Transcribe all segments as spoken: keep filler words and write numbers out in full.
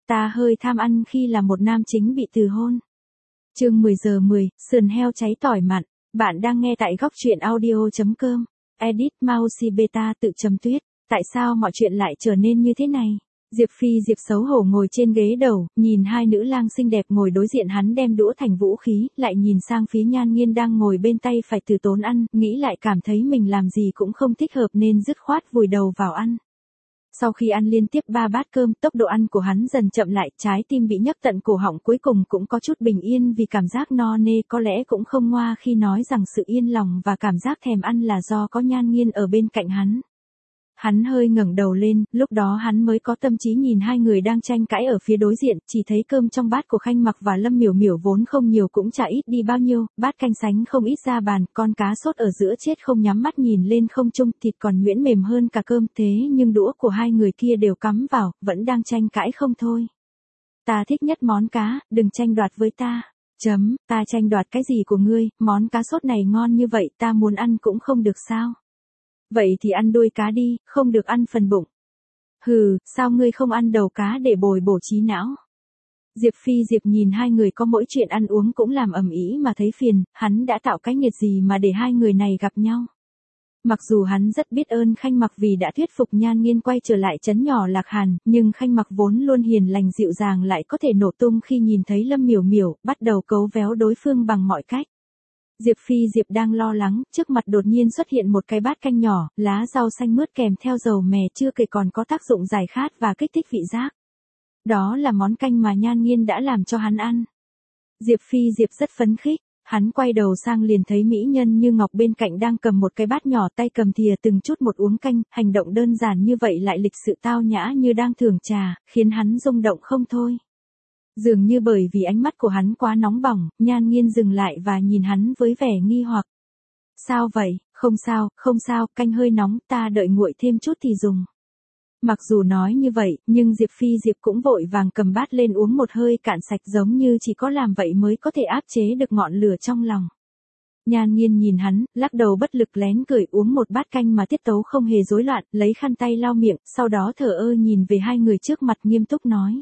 Ta hơi tham ăn khi là một nam chính bị từ hôn. Chương mười giờ mười, sườn heo cháy tỏi mặn. Bạn đang nghe tại góc truyện audio chấm com. Edit Mousy Beta tự chấm tuyết. Tại sao mọi chuyện lại trở nên như thế này? Diệp Phi Diệp xấu hổ ngồi trên ghế đầu, nhìn hai nữ lang xinh đẹp ngồi đối diện hắn đem đũa thành vũ khí, lại nhìn sang phía Nhan Nghiên đang ngồi bên tay phải từ tốn ăn, nghĩ lại cảm thấy mình làm gì cũng không thích hợp nên dứt khoát vùi đầu vào ăn. Sau khi ăn liên tiếp ba bát cơm, tốc độ ăn của hắn dần chậm lại, trái tim bị nhấc tận cổ họng cuối cùng cũng có chút bình yên vì cảm giác no nê, có lẽ cũng không ngoa khi nói rằng sự yên lòng và cảm giác thèm ăn là do có Nhan Nghiên ở bên cạnh hắn. Hắn hơi ngẩng đầu lên, lúc đó hắn mới có tâm trí nhìn hai người đang tranh cãi ở phía đối diện, chỉ thấy cơm trong bát của Khanh Mặc và Lâm Miểu Miểu vốn không nhiều cũng chả ít đi bao nhiêu, bát canh sánh không ít ra bàn, con cá sốt ở giữa chết không nhắm mắt nhìn lên không trung, thịt còn nhuyễn mềm hơn cả cơm, thế nhưng đũa của hai người kia đều cắm vào, vẫn đang tranh cãi không thôi. Ta thích nhất món cá, đừng tranh đoạt với ta. Chấm, ta tranh đoạt cái gì của ngươi, món cá sốt này ngon như vậy, ta muốn ăn cũng không được sao? Vậy thì ăn đuôi cá đi, không được ăn phần bụng. Hừ, sao ngươi không ăn đầu cá để bồi bổ trí não? Diệp Phi Diệp nhìn hai người có mỗi chuyện ăn uống cũng làm ầm ĩ mà thấy phiền, hắn đã tạo cái nghiệt gì mà để hai người này gặp nhau. Mặc dù hắn rất biết ơn Khanh Mặc vì đã thuyết phục Nhan Nghiên quay trở lại trấn nhỏ Lạc Hàn, nhưng Khanh Mặc vốn luôn hiền lành dịu dàng lại có thể nổ tung khi nhìn thấy Lâm Miểu Miểu, bắt đầu cấu véo đối phương bằng mọi cách. Diệp Phi Diệp đang lo lắng, trước mặt đột nhiên xuất hiện một cái bát canh nhỏ, lá rau xanh mướt kèm theo dầu mè chưa kể còn có tác dụng giải khát và kích thích vị giác. Đó là món canh mà Nhan Nghiên đã làm cho hắn ăn. Diệp Phi Diệp rất phấn khích, hắn quay đầu sang liền thấy mỹ nhân Như Ngọc bên cạnh đang cầm một cái bát nhỏ tay cầm thìa từng chút một uống canh, hành động đơn giản như vậy lại lịch sự tao nhã như đang thưởng trà, khiến hắn rung động không thôi. Dường như bởi vì ánh mắt của hắn quá nóng bỏng, Nhan Nghiên dừng lại và nhìn hắn với vẻ nghi hoặc. Sao vậy, không sao, không sao, canh hơi nóng, ta đợi nguội thêm chút thì dùng. Mặc dù nói như vậy, nhưng Diệp Phi Diệp cũng vội vàng cầm bát lên uống một hơi cạn sạch giống như chỉ có làm vậy mới có thể áp chế được ngọn lửa trong lòng. Nhan Nghiên nhìn hắn, lắc đầu bất lực lén cười uống một bát canh mà tiết tấu không hề rối loạn, lấy khăn tay lau miệng, sau đó thờ ơ nhìn về hai người trước mặt nghiêm túc nói.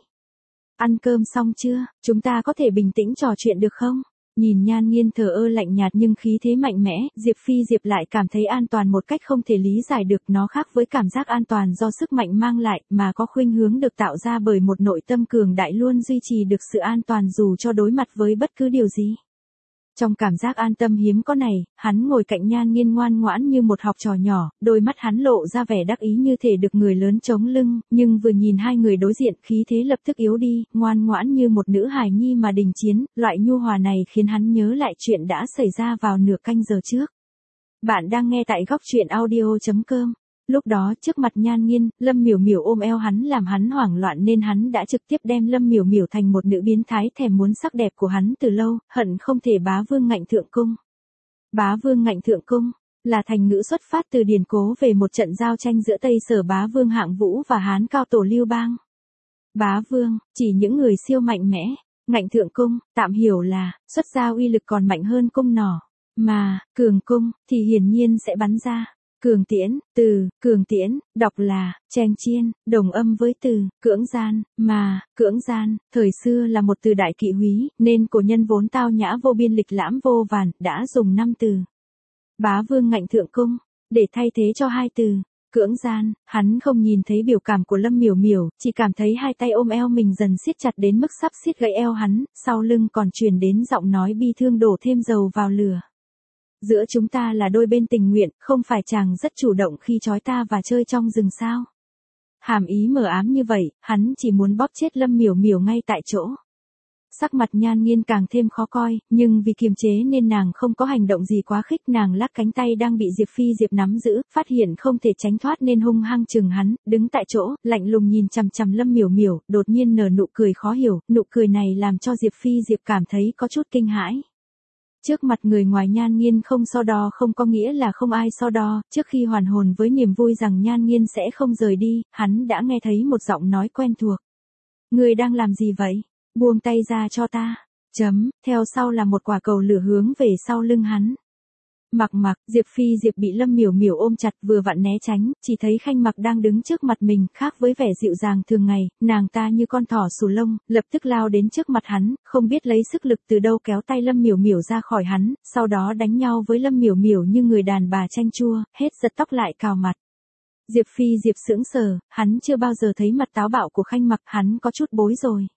Ăn cơm xong chưa, chúng ta có thể bình tĩnh trò chuyện được không? Nhìn Nhan Nghiên thờ ơ lạnh nhạt nhưng khí thế mạnh mẽ, Diệp Phi Diệp lại cảm thấy an toàn một cách không thể lý giải được, nó khác với cảm giác an toàn do sức mạnh mang lại, mà có khuynh hướng được tạo ra bởi một nội tâm cường đại luôn duy trì được sự an toàn dù cho đối mặt với bất cứ điều gì. Trong cảm giác an tâm hiếm có này, hắn ngồi cạnh Nhan Nghiên ngoan ngoãn như một học trò nhỏ, đôi mắt hắn lộ ra vẻ đắc ý như thể được người lớn chống lưng, nhưng vừa nhìn hai người đối diện khí thế lập tức yếu đi, ngoan ngoãn như một nữ hài nhi mà đình chiến, loại nhu hòa này khiến hắn nhớ lại chuyện đã xảy ra vào nửa canh giờ trước. Bạn đang nghe tại góc truyện audio chấm com. Lúc đó trước mặt Nhan Nghiên, Lâm Miểu Miểu ôm eo hắn làm hắn hoảng loạn nên hắn đã trực tiếp đem Lâm Miểu Miểu thành một nữ biến thái thèm muốn sắc đẹp của hắn từ lâu, hận không thể bá vương ngạnh thượng cung. Bá vương ngạnh thượng cung là thành ngữ xuất phát từ điển cố về một trận giao tranh giữa Tây Sở bá vương Hạng Vũ và Hán cao tổ Lưu Bang. Bá vương chỉ những người siêu mạnh mẽ, ngạnh thượng cung tạm hiểu là xuất ra uy lực còn mạnh hơn cung nỏ, mà cường cung thì hiển nhiên sẽ bắn ra. Cường tiễn, từ, cường tiễn, đọc là, chèn chiên, đồng âm với từ, cưỡng gian, mà, cưỡng gian, thời xưa là một từ đại kỵ húy, nên cổ nhân vốn tao nhã vô biên lịch lãm vô vàn, đã dùng năm từ. Bá vương ngạnh thượng cung, để thay thế cho hai từ, cưỡng gian, hắn không nhìn thấy biểu cảm của Lâm Miểu Miểu, chỉ cảm thấy hai tay ôm eo mình dần siết chặt đến mức sắp siết gãy eo hắn, sau lưng còn truyền đến giọng nói bi thương đổ thêm dầu vào lửa. Giữa chúng ta là đôi bên tình nguyện, không phải chàng rất chủ động khi trói ta và chơi trong rừng sao? Hàm ý mờ ám như vậy, hắn chỉ muốn bóp chết Lâm Miểu Miểu ngay tại chỗ. Sắc mặt Nhan Nghiên càng thêm khó coi, nhưng vì kiềm chế nên nàng không có hành động gì quá khích, nàng lắc cánh tay đang bị Diệp Phi Diệp nắm giữ, phát hiện không thể tránh thoát nên hung hăng chừng hắn, đứng tại chỗ, lạnh lùng nhìn chằm chằm Lâm Miểu Miểu, đột nhiên nở nụ cười khó hiểu, nụ cười này làm cho Diệp Phi Diệp cảm thấy có chút kinh hãi. Trước mặt người ngoài Nhan Nghiên không so đo không có nghĩa là không ai so đo, trước khi hoàn hồn với niềm vui rằng Nhan Nghiên sẽ không rời đi, hắn đã nghe thấy một giọng nói quen thuộc. Người đang làm gì vậy? Buông tay ra cho ta. Chấm, theo sau là một quả cầu lửa hướng về sau lưng hắn. Mặc Mặc, Diệp Phi Diệp bị Lâm Miểu Miểu ôm chặt vừa vặn né tránh, chỉ thấy Khanh Mặc đang đứng trước mặt mình, khác với vẻ dịu dàng thường ngày, nàng ta như con thỏ sù lông, lập tức lao đến trước mặt hắn, không biết lấy sức lực từ đâu kéo tay Lâm Miểu Miểu ra khỏi hắn, sau đó đánh nhau với Lâm Miểu Miểu như người đàn bà chanh chua, hết giật tóc lại cào mặt. Diệp Phi Diệp sững sờ, hắn chưa bao giờ thấy mặt táo bạo của Khanh Mặc, hắn có chút bối rồi.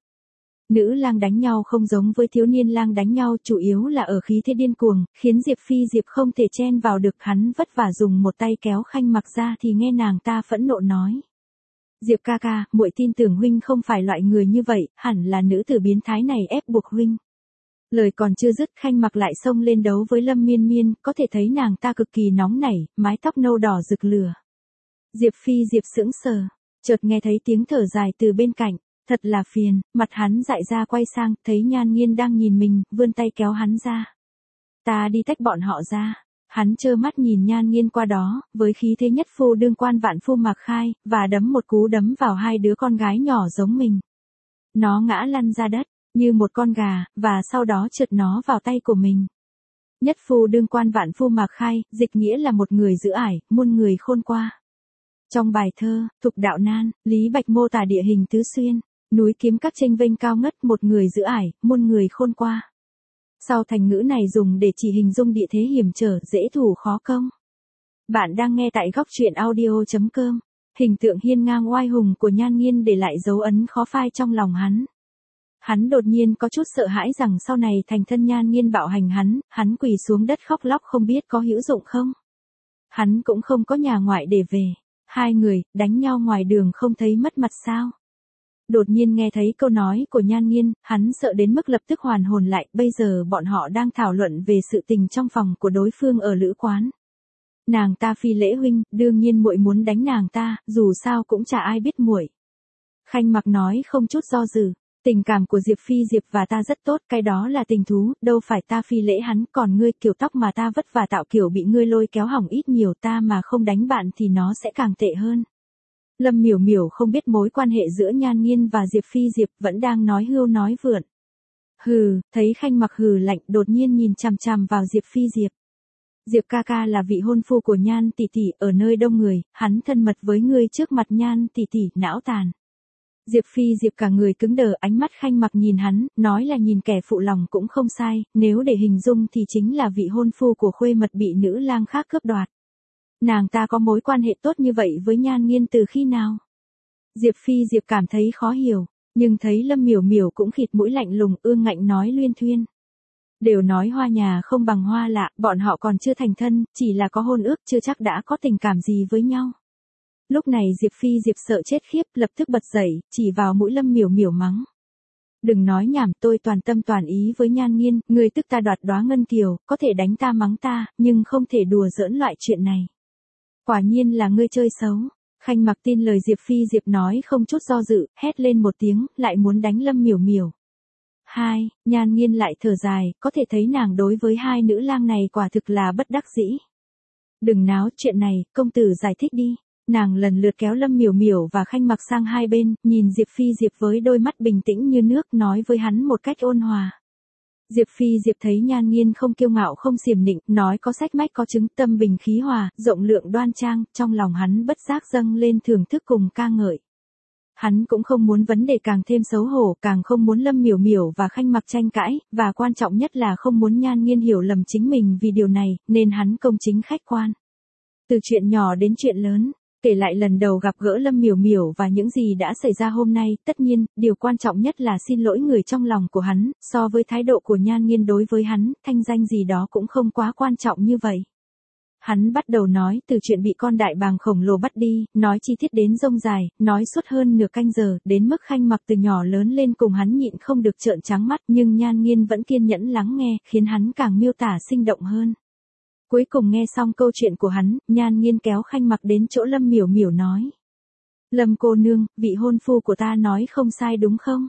Nữ lang đánh nhau không giống với thiếu niên lang đánh nhau, chủ yếu là ở khí thế điên cuồng, khiến Diệp Phi Diệp không thể chen vào được, hắn vất vả dùng một tay kéo Khanh Mặc ra thì nghe nàng ta phẫn nộ nói. Diệp ca ca, muội tin tưởng huynh không phải loại người như vậy, hẳn là nữ tử biến thái này ép buộc huynh. Lời còn chưa dứt, Khanh Mặc lại xông lên đấu với Lâm Miên Miên, có thể thấy nàng ta cực kỳ nóng nảy, mái tóc nâu đỏ rực lửa. Diệp Phi Diệp sững sờ, chợt nghe thấy tiếng thở dài từ bên cạnh. Thật là phiền, mặt hắn dại ra quay sang, thấy Nhan Nghiên đang nhìn mình, vươn tay kéo hắn ra. Ta đi tách bọn họ ra. Hắn trơ mắt nhìn Nhan Nghiên qua đó, với khí thế nhất phu đương quan vạn phu Mạc Khai, và đấm một cú đấm vào hai đứa con gái nhỏ giống mình. Nó ngã lăn ra đất, như một con gà, và sau đó trượt nó vào tay của mình. Nhất phu đương quan vạn phu Mạc Khai, dịch nghĩa là một người giữ ải, muôn người khôn qua. Trong bài thơ, Thục Đạo Nan, Lý Bạch mô tả địa hình tứ xuyên. Núi kiếm các chênh vênh cao ngất, một người giữ ải, muôn người khôn qua. Sau thành ngữ này dùng để chỉ hình dung địa thế hiểm trở, dễ thủ khó công. Bạn đang nghe tại góc truyện audio chấm com. Hình tượng hiên ngang oai hùng của Nhan Nghiên để lại dấu ấn khó phai trong lòng hắn. Hắn đột nhiên có chút sợ hãi rằng sau này thành thân Nhan Nghiên bạo hành hắn, hắn quỳ xuống đất khóc lóc không biết có hữu dụng không. Hắn cũng không có nhà ngoại để về. Hai người, đánh nhau ngoài đường không thấy mất mặt sao. Đột nhiên nghe thấy câu nói của Nhan Nghiên, hắn sợ đến mức lập tức hoàn hồn lại, bây giờ bọn họ đang thảo luận về sự tình trong phòng của đối phương ở lữ quán. Nàng ta phi lễ huynh, đương nhiên muội muốn đánh nàng ta, dù sao cũng chả ai biết muội. Khanh Mặc nói không chút do dự, tình cảm của Diệp Phi Diệp và ta rất tốt, cái đó là tình thú, đâu phải ta phi lễ hắn, còn ngươi kiểu tóc mà ta vất vả tạo kiểu bị ngươi lôi kéo hỏng ít nhiều, ta mà không đánh bạn thì nó sẽ càng tệ hơn. Lâm Miểu Miểu không biết mối quan hệ giữa Nhan Nghiên và Diệp Phi Diệp, vẫn đang nói hưu nói vượn. Hừ, thấy Khanh Mặc hừ lạnh, đột nhiên nhìn chằm chằm vào Diệp Phi Diệp. Diệp ca ca là vị hôn phu của Nhan tỷ tỷ, ở nơi đông người, hắn thân mật với ngươi trước mặt Nhan tỷ tỷ, não tàn. Diệp Phi Diệp cả người cứng đờ, ánh mắt Khanh Mặc nhìn hắn, nói là nhìn kẻ phụ lòng cũng không sai, nếu để hình dung thì chính là vị hôn phu của khuê mật bị nữ lang khác cướp đoạt. Nàng ta có mối quan hệ tốt như vậy với Nhan Nghiên từ khi nào? Diệp Phi Diệp cảm thấy khó hiểu, nhưng thấy Lâm Miểu Miểu cũng khịt mũi lạnh lùng, ương ngạnh nói luyên thuyên. Đều nói hoa nhà không bằng hoa lạ, bọn họ còn chưa thành thân, chỉ là có hôn ước, chưa chắc đã có tình cảm gì với nhau. Lúc này Diệp Phi Diệp sợ chết khiếp, lập tức bật dậy, chỉ vào mũi Lâm Miểu Miểu mắng. Đừng nói nhảm, tôi toàn tâm toàn ý với Nhan Nghiên, người tức ta đoạt đóa ngân kiều, có thể đánh ta mắng ta, nhưng không thể đùa giỡn loại chuyện này. Quả nhiên là ngươi chơi xấu. Khanh Mặc tin lời Diệp Phi Diệp nói không chút do dự, hét lên một tiếng, lại muốn đánh Lâm Miểu Miểu. Hai, Nhan Nghiên lại thở dài, có thể thấy nàng đối với hai nữ lang này quả thực là bất đắc dĩ. Đừng náo chuyện này, công tử giải thích đi. Nàng lần lượt kéo Lâm Miểu Miểu và Khanh Mặc sang hai bên, nhìn Diệp Phi Diệp với đôi mắt bình tĩnh như nước, nói với hắn một cách ôn hòa. Diệp Phi Diệp thấy Nhan Nghiên không kiêu ngạo không xiểm nịnh, nói có sách mách có chứng, tâm bình khí hòa, rộng lượng đoan trang, trong lòng hắn bất giác dâng lên thưởng thức cùng ca ngợi. Hắn cũng không muốn vấn đề càng thêm xấu hổ, càng không muốn Lâm Miểu Miểu và Khanh Mặc tranh cãi, và quan trọng nhất là không muốn Nhan Nghiên hiểu lầm chính mình vì điều này, nên hắn công chính khách quan. Từ chuyện nhỏ đến chuyện lớn, kể lại lần đầu gặp gỡ Lâm Miểu Miểu và những gì đã xảy ra hôm nay, tất nhiên, điều quan trọng nhất là xin lỗi người trong lòng của hắn, so với thái độ của Nhan Nghiên đối với hắn, thanh danh gì đó cũng không quá quan trọng như vậy. Hắn bắt đầu nói từ chuyện bị con đại bàng khổng lồ bắt đi, nói chi tiết đến rông dài, nói suốt hơn nửa canh giờ, đến mức Khanh Mặc từ nhỏ lớn lên cùng hắn nhịn không được trợn trắng mắt, nhưng Nhan Nghiên vẫn kiên nhẫn lắng nghe, khiến hắn càng miêu tả sinh động hơn. Cuối cùng nghe xong câu chuyện của hắn, Nhan Nghiên kéo Khanh Mặc đến chỗ Lâm Miểu Miểu nói. Lâm cô nương, vị hôn phu của ta nói không sai đúng không?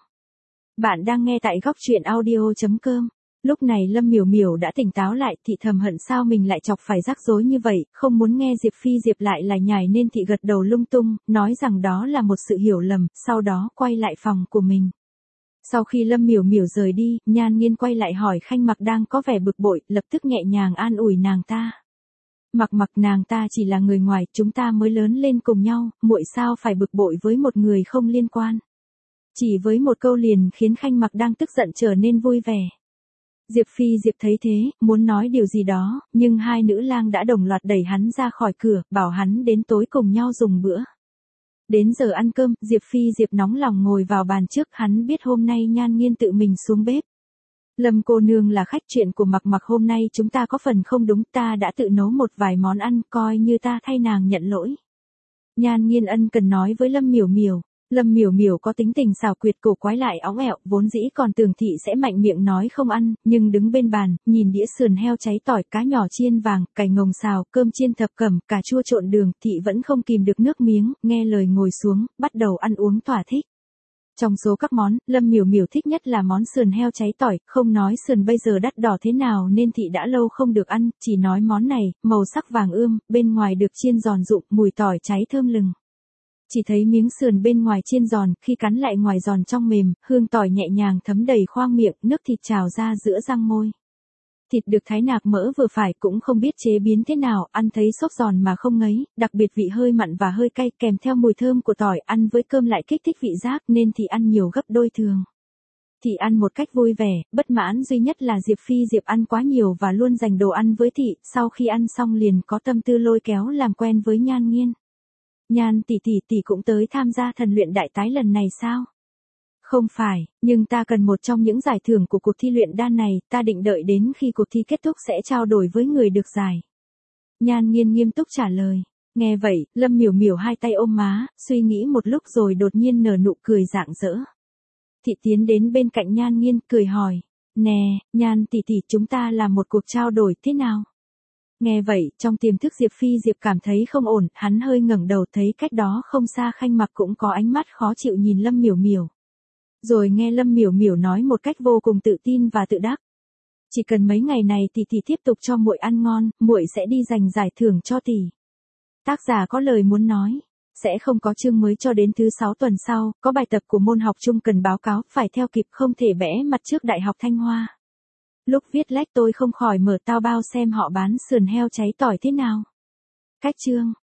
Bạn đang nghe tại góc truyện audio chấm com. Lúc này Lâm Miểu Miểu đã tỉnh táo lại, thị thầm hận sao mình lại chọc phải rắc rối như vậy, không muốn nghe Diệp Phi Diệp lại lải nhải nên thị gật đầu lung tung, nói rằng đó là một sự hiểu lầm, sau đó quay lại phòng của mình. Sau khi Lâm Miểu Miểu rời đi, Nhan Nghiên quay lại hỏi Khanh Mặc đang có vẻ bực bội, lập tức nhẹ nhàng an ủi nàng ta. Mặc mặc nàng ta chỉ là người ngoài, chúng ta mới lớn lên cùng nhau, muội sao phải bực bội với một người không liên quan. Chỉ với một câu liền khiến Khanh Mặc đang tức giận trở nên vui vẻ. Diệp Phi Diệp thấy thế, muốn nói điều gì đó, nhưng hai nữ lang đã đồng loạt đẩy hắn ra khỏi cửa, bảo hắn đến tối cùng nhau dùng bữa. Đến giờ ăn cơm, Diệp Phi Diệp nóng lòng ngồi vào bàn trước, hắn biết hôm nay Nhan Nghiên tự mình xuống bếp. Lâm cô nương là khách, chuyện của Mặc Mặc hôm nay chúng ta có phần không đúng, ta đã tự nấu một vài món ăn, coi như ta thay nàng nhận lỗi. Nhan Nghiên ân cần nói với Lâm Miểu Miểu. Lâm Miểu Miểu có tính tình xảo quyệt, cổ quái lại óng ẹo, vốn dĩ còn tưởng thị sẽ mạnh miệng nói không ăn, nhưng đứng bên bàn, nhìn đĩa sườn heo cháy tỏi, cá nhỏ chiên vàng, cải ngồng xào, cơm chiên thập cẩm, cà chua trộn đường, thị vẫn không kìm được nước miếng, nghe lời ngồi xuống, bắt đầu ăn uống thỏa thích. Trong số các món, Lâm Miểu Miểu thích nhất là món sườn heo cháy tỏi, không nói sườn bây giờ đắt đỏ thế nào nên thị đã lâu không được ăn, chỉ nói món này, màu sắc vàng ươm, bên ngoài được chiên giòn rụm, mùi tỏi cháy thơm lừng. Chỉ thấy miếng sườn bên ngoài chiên giòn, khi cắn lại ngoài giòn trong mềm, hương tỏi nhẹ nhàng thấm đầy khoang miệng, nước thịt trào ra giữa răng môi. Thịt được thái nạc mỡ vừa phải, cũng không biết chế biến thế nào, ăn thấy xốp giòn mà không ngấy, đặc biệt vị hơi mặn và hơi cay kèm theo mùi thơm của tỏi, ăn với cơm lại kích thích vị giác nên thì ăn nhiều gấp đôi thường. Thị ăn một cách vui vẻ, bất mãn duy nhất là Diệp Phi Diệp ăn quá nhiều và luôn dành đồ ăn với thị, sau khi ăn xong liền có tâm tư lôi kéo làm quen với Nhan Nghiên. Nhan tỷ tỷ tỷ cũng tới tham gia thần luyện đại tái lần này sao? Không phải, nhưng ta cần một trong những giải thưởng của cuộc thi luyện đan này, ta định đợi đến khi cuộc thi kết thúc sẽ trao đổi với người được giải. Nhan Nghiên nghiêm túc trả lời. Nghe vậy, Lâm Miểu Miểu hai tay ôm má, suy nghĩ một lúc rồi đột nhiên nở nụ cười rạng rỡ. Thị tiến đến bên cạnh Nhan Nghiên, cười hỏi. Nè, Nhan tỷ tỷ, chúng ta làm một cuộc trao đổi thế nào? Nghe vậy, trong tiềm thức Diệp Phi Diệp cảm thấy không ổn, hắn hơi ngẩng đầu thấy cách đó không xa Khanh Mặc cũng có ánh mắt khó chịu nhìn Lâm Miểu Miểu. Rồi nghe Lâm Miểu Miểu nói một cách vô cùng tự tin và tự đắc. Chỉ cần mấy ngày này tỷ tỷ tiếp tục cho muội ăn ngon, muội sẽ đi giành giải thưởng cho tỷ. Tác giả có lời muốn nói. Sẽ không có chương mới cho đến thứ sáu tuần sau, có bài tập của môn học chung cần báo cáo, phải theo kịp, không thể bẽ mặt trước Đại học Thanh Hoa. Lúc viết lách tôi không khỏi mở tao bao xem họ bán sườn heo cháy tỏi thế nào. Cách chương